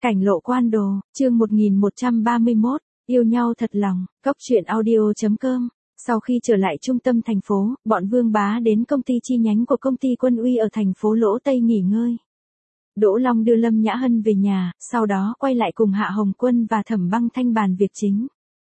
Cảnh lộ quan đồ, chương 1131, yêu nhau thật lòng, Cốc truyện audio.com. Sau khi trở lại trung tâm thành phố, bọn Vương Bá đến công ty chi nhánh của công ty Quân Uy ở thành phố Lỗ Tây nghỉ ngơi. Đỗ Long đưa Lâm Nhã Hân về nhà, sau đó quay lại cùng Hạ Hồng Quân và Thẩm Băng Thanh bàn việc chính.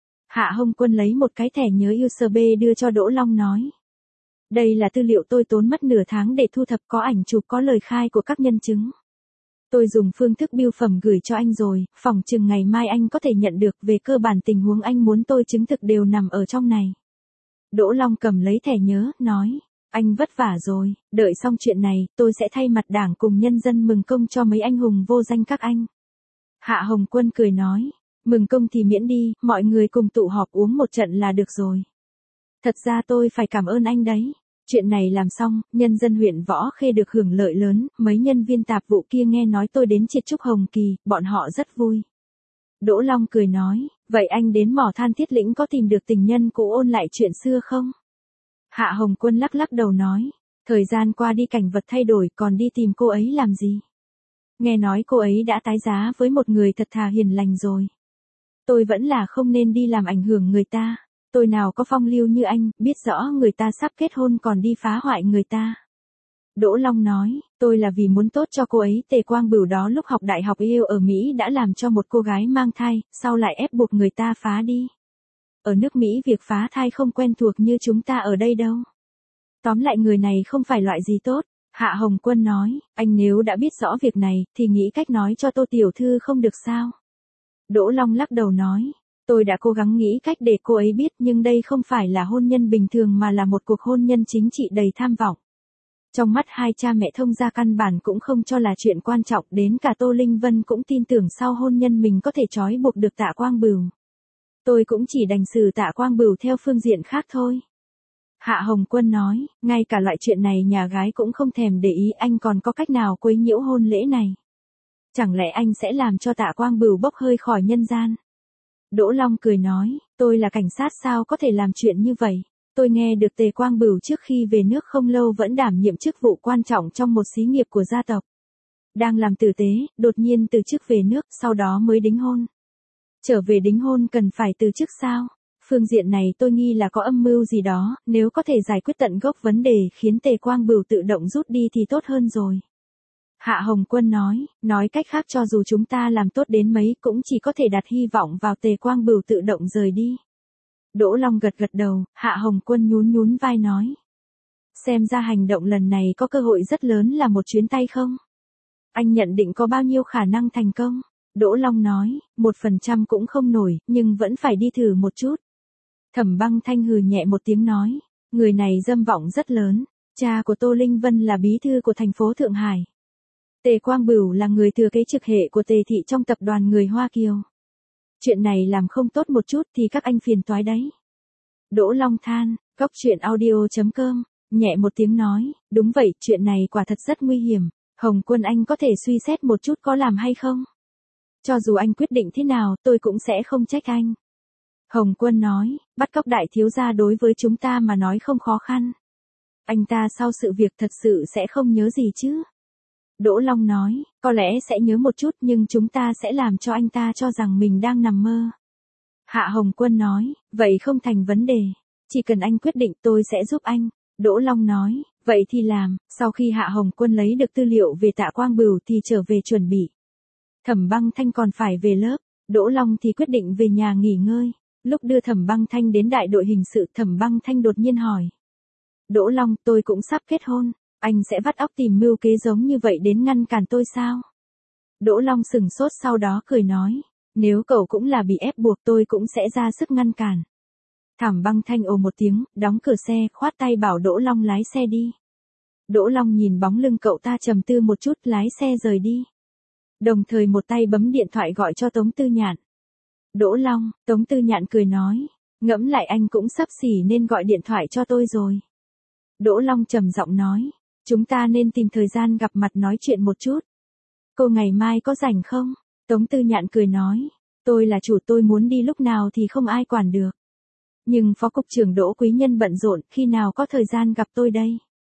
Hạ Hồng Quân lấy một cái thẻ nhớ USB đưa cho Đỗ Long nói. Đây là tư liệu tôi tốn mất nửa tháng để thu thập, có ảnh chụp, có lời khai của các nhân chứng. Tôi dùng phương thức bưu phẩm gửi cho anh rồi, phỏng chừng ngày mai anh có thể nhận được, về cơ bản tình huống anh muốn tôi chứng thực đều nằm ở trong này. Đỗ Long cầm lấy thẻ nhớ, nói, anh vất vả rồi, đợi xong chuyện này, tôi sẽ thay mặt đảng cùng nhân dân mừng công cho mấy anh hùng vô danh các anh. Hạ Hồng Quân cười nói, mừng công thì miễn đi, mọi người cùng tụ họp uống một trận là được rồi. Thật ra tôi phải cảm ơn anh đấy. Chuyện này làm xong, nhân dân huyện Võ Khê được hưởng lợi lớn, mấy nhân viên tạp vụ kia nghe nói tôi đến triệt Trúc Hồng Kỳ, bọn họ rất vui. Đỗ Long cười nói, vậy anh đến mỏ than Thiết Lĩnh có tìm được tình nhân cũ ôn lại chuyện xưa không? Hạ Hồng Quân lắc lắc đầu nói, thời gian qua đi cảnh vật thay đổi, còn đi tìm cô ấy làm gì? Nghe nói cô ấy đã tái giá với một người thật thà hiền lành rồi. Tôi vẫn là không nên đi làm ảnh hưởng người ta. Tôi nào có phong lưu như anh, biết rõ người ta sắp kết hôn còn đi phá hoại người ta. Đỗ Long nói, tôi là vì muốn tốt cho cô ấy. Tề Quang Bửu đó lúc học đại học yêu ở Mỹ đã làm cho một cô gái mang thai, sau lại ép buộc người ta phá đi. Ở nước Mỹ việc phá thai không quen thuộc như chúng ta ở đây đâu. Tóm lại người này không phải loại gì tốt. Hạ Hồng Quân nói, anh nếu đã biết rõ việc này, thì nghĩ cách nói cho Tô Tiểu Thư không được sao? Đỗ Long lắc đầu nói. Tôi đã cố gắng nghĩ cách để cô ấy biết, nhưng đây không phải là hôn nhân bình thường mà là một cuộc hôn nhân chính trị đầy tham vọng. Trong mắt hai cha mẹ Thông gia căn bản cũng không cho là chuyện quan trọng, đến cả Tô Linh Vân cũng tin tưởng sau hôn nhân mình có thể trói buộc được Tạ Quang Bửu. Tôi cũng chỉ đành xử Tạ Quang Bửu theo phương diện khác thôi. Hạ Hồng Quân nói, ngay cả loại chuyện này nhà gái cũng không thèm để ý, anh còn có cách nào quấy nhiễu hôn lễ này? Chẳng lẽ anh sẽ làm cho Tạ Quang Bửu bốc hơi khỏi nhân gian? Đỗ Long cười nói, tôi là cảnh sát sao có thể làm chuyện như vậy? Tôi nghe được Tề Quang Bửu trước khi về nước không lâu vẫn đảm nhiệm chức vụ quan trọng trong một xí nghiệp của gia tộc. Đang làm tử tế, đột nhiên từ chức về nước, sau đó mới đính hôn. Trở về đính hôn cần phải từ chức sao? Phương diện này tôi nghi là có âm mưu gì đó, nếu có thể giải quyết tận gốc vấn đề khiến Tề Quang Bửu tự động rút đi thì tốt hơn rồi. Hạ Hồng Quân nói cách khác cho dù chúng ta làm tốt đến mấy cũng chỉ có thể đặt hy vọng vào Tề Quang Bửu tự động rời đi. Đỗ Long gật gật đầu, Hạ Hồng Quân nhún vai nói. Xem ra hành động lần này có cơ hội rất lớn là một chuyến tay không? Anh nhận định có bao nhiêu khả năng thành công? Đỗ Long nói, 1% cũng không nổi, nhưng vẫn phải đi thử một chút. Thẩm Băng Thanh hừ nhẹ một tiếng nói, người này dâm vọng rất lớn, cha của Tô Linh Vân là bí thư của thành phố Thượng Hải. Tề Quang Bửu là người thừa kế trực hệ của Tề thị trong tập đoàn người Hoa Kiều. Chuyện này làm không tốt một chút thì các anh phiền toái đấy. Đỗ Long than, Cốc truyện audio.com, nhẹ một tiếng nói, đúng vậy, chuyện này quả thật rất nguy hiểm. Hồng Quân anh có thể suy xét một chút có làm hay không? Cho dù anh quyết định thế nào, tôi cũng sẽ không trách anh. Hồng Quân nói, bắt cóc đại thiếu gia đối với chúng ta mà nói không khó khăn. Anh ta sau sự việc thật sự sẽ không nhớ gì chứ? Đỗ Long nói, có lẽ sẽ nhớ một chút nhưng chúng ta sẽ làm cho anh ta cho rằng mình đang nằm mơ. Hạ Hồng Quân nói, vậy không thành vấn đề. Chỉ cần anh quyết định tôi sẽ giúp anh. Đỗ Long nói, vậy thì làm. Sau khi Hạ Hồng Quân lấy được tư liệu về Tạ Quang Bửu thì trở về chuẩn bị. Thẩm Băng Thanh còn phải về lớp. Đỗ Long thì quyết định về nhà nghỉ ngơi. Lúc đưa Thẩm Băng Thanh đến đại đội hình sự, Thẩm Băng Thanh đột nhiên hỏi. Đỗ Long, tôi cũng sắp kết hôn. Anh sẽ vắt óc tìm mưu kế giống như vậy đến ngăn cản tôi sao? Đỗ Long sừng sốt sau đó cười nói. Nếu cậu cũng là bị ép buộc tôi cũng sẽ ra sức ngăn cản. Thẩm Băng Thanh ồ một tiếng, đóng cửa xe, khoát tay bảo Đỗ Long lái xe đi. Đỗ Long nhìn bóng lưng cậu ta trầm tư một chút, lái xe rời đi. Đồng thời một tay bấm điện thoại gọi cho Tống Tư Nhạn. Đỗ Long, Tống Tư Nhạn cười nói. Ngẫm lại anh cũng sắp xỉ nên gọi điện thoại cho tôi rồi. Đỗ Long trầm giọng nói. Chúng ta nên tìm thời gian gặp mặt nói chuyện một chút. Cô ngày mai có rảnh không? Tống Tư Nhạn cười nói. Tôi là chủ, tôi muốn đi lúc nào thì không ai quản được. Nhưng Phó Cục trưởng Đỗ Quý Nhân bận rộn, khi nào có thời gian gặp tôi đây?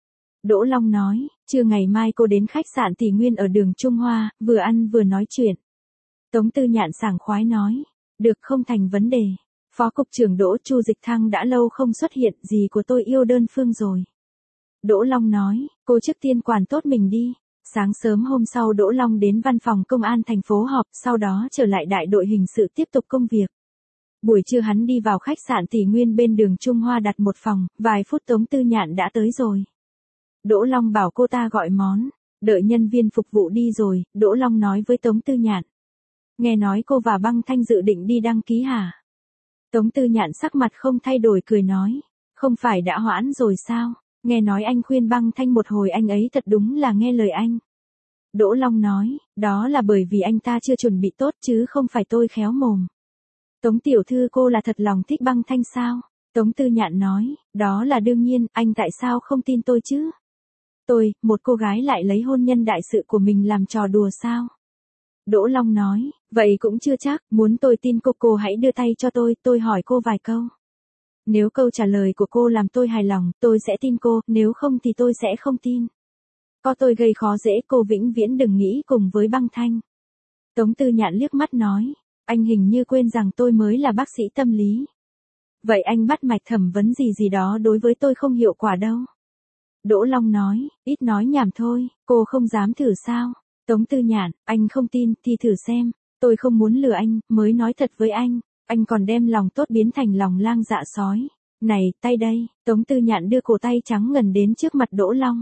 Đỗ Long nói, trưa ngày mai cô đến khách sạn Tỷ Nguyên ở đường Trung Hoa, vừa ăn vừa nói chuyện. Tống Tư Nhạn sảng khoái nói. Được, không thành vấn đề. Phó cục trưởng Đỗ Chu Dịch Thăng đã lâu không xuất hiện, gì của tôi yêu đơn phương rồi. Đỗ Long nói, cô trước tiên quản tốt mình đi. Sáng sớm hôm sau Đỗ Long đến văn phòng công an thành phố họp, sau đó trở lại đại đội hình sự tiếp tục công việc. Buổi trưa hắn đi vào khách sạn Tỷ Nguyên bên đường Trung Hoa đặt một phòng, vài phút Tống Tư Nhạn đã tới rồi. Đỗ Long bảo cô ta gọi món, đợi nhân viên phục vụ đi rồi, Đỗ Long nói với Tống Tư Nhạn. Nghe nói cô và Băng Thanh dự định đi đăng ký hả? Tống Tư Nhạn sắc mặt không thay đổi cười nói, không phải đã hoãn rồi sao? Nghe nói anh khuyên Băng Thanh một hồi anh ấy thật đúng là nghe lời anh. Đỗ Long nói, đó là bởi vì anh ta chưa chuẩn bị tốt chứ không phải tôi khéo mồm. Tống tiểu thư cô là thật lòng thích Băng Thanh sao? Tống Tư Nhạn nói, đó là đương nhiên, anh tại sao không tin tôi chứ? Tôi, một cô gái lại lấy hôn nhân đại sự của mình làm trò đùa sao? Đỗ Long nói, vậy cũng chưa chắc, muốn tôi tin cô hãy đưa tay cho tôi hỏi cô vài câu. Nếu câu trả lời của cô làm tôi hài lòng, tôi sẽ tin cô, nếu không thì tôi sẽ không tin. Có tôi gây khó dễ cô vĩnh viễn đừng nghĩ cùng với Băng Thanh. Tống Tư Nhạn liếc mắt nói, anh hình như quên rằng tôi mới là bác sĩ tâm lý. Vậy anh bắt mạch thẩm vấn gì đó đối với tôi không hiệu quả đâu. Đỗ Long nói, ít nói nhảm thôi, cô không dám thử sao? Tống Tư Nhạn, anh không tin thì thử xem, tôi không muốn lừa anh, mới nói thật với anh còn đem lòng tốt biến thành lòng lang dạ sói. Này, tay đây, Tống Tư Nhạn đưa cổ tay trắng ngần đến trước mặt Đỗ Long.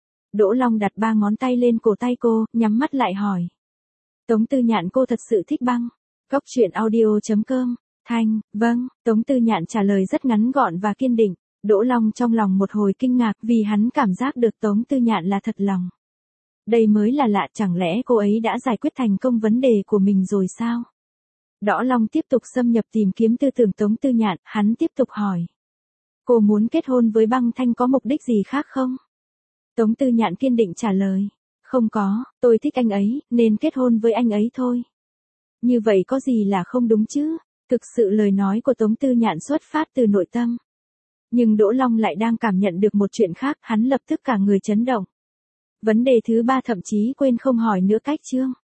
Đỗ Long đặt 3 ngón tay lên cổ tay cô, nhắm mắt lại hỏi. Tống Tư Nhạn cô thật sự thích Băng? Góc truyện audio.com, Thanh, vâng, Tống Tư Nhạn trả lời rất ngắn gọn và kiên định. Đỗ Long trong lòng một hồi kinh ngạc vì hắn cảm giác được Tống Tư Nhạn là thật lòng. Đây mới là lạ, chẳng lẽ cô ấy đã giải quyết thành công vấn đề của mình rồi sao? Đỗ Long tiếp tục xâm nhập tìm kiếm tư tưởng Tống Tư Nhạn, hắn tiếp tục hỏi. Cô muốn kết hôn với Băng Thanh có mục đích gì khác không? Tống Tư Nhạn kiên định trả lời. Không có, tôi thích anh ấy, nên kết hôn với anh ấy thôi. Như vậy có gì là không đúng chứ? Thực sự lời nói của Tống Tư Nhạn xuất phát từ nội tâm. Nhưng Đỗ Long lại đang cảm nhận được một chuyện khác, hắn lập tức cả người chấn động. Vấn đề thứ 3 thậm chí quên không hỏi nữa cách chương.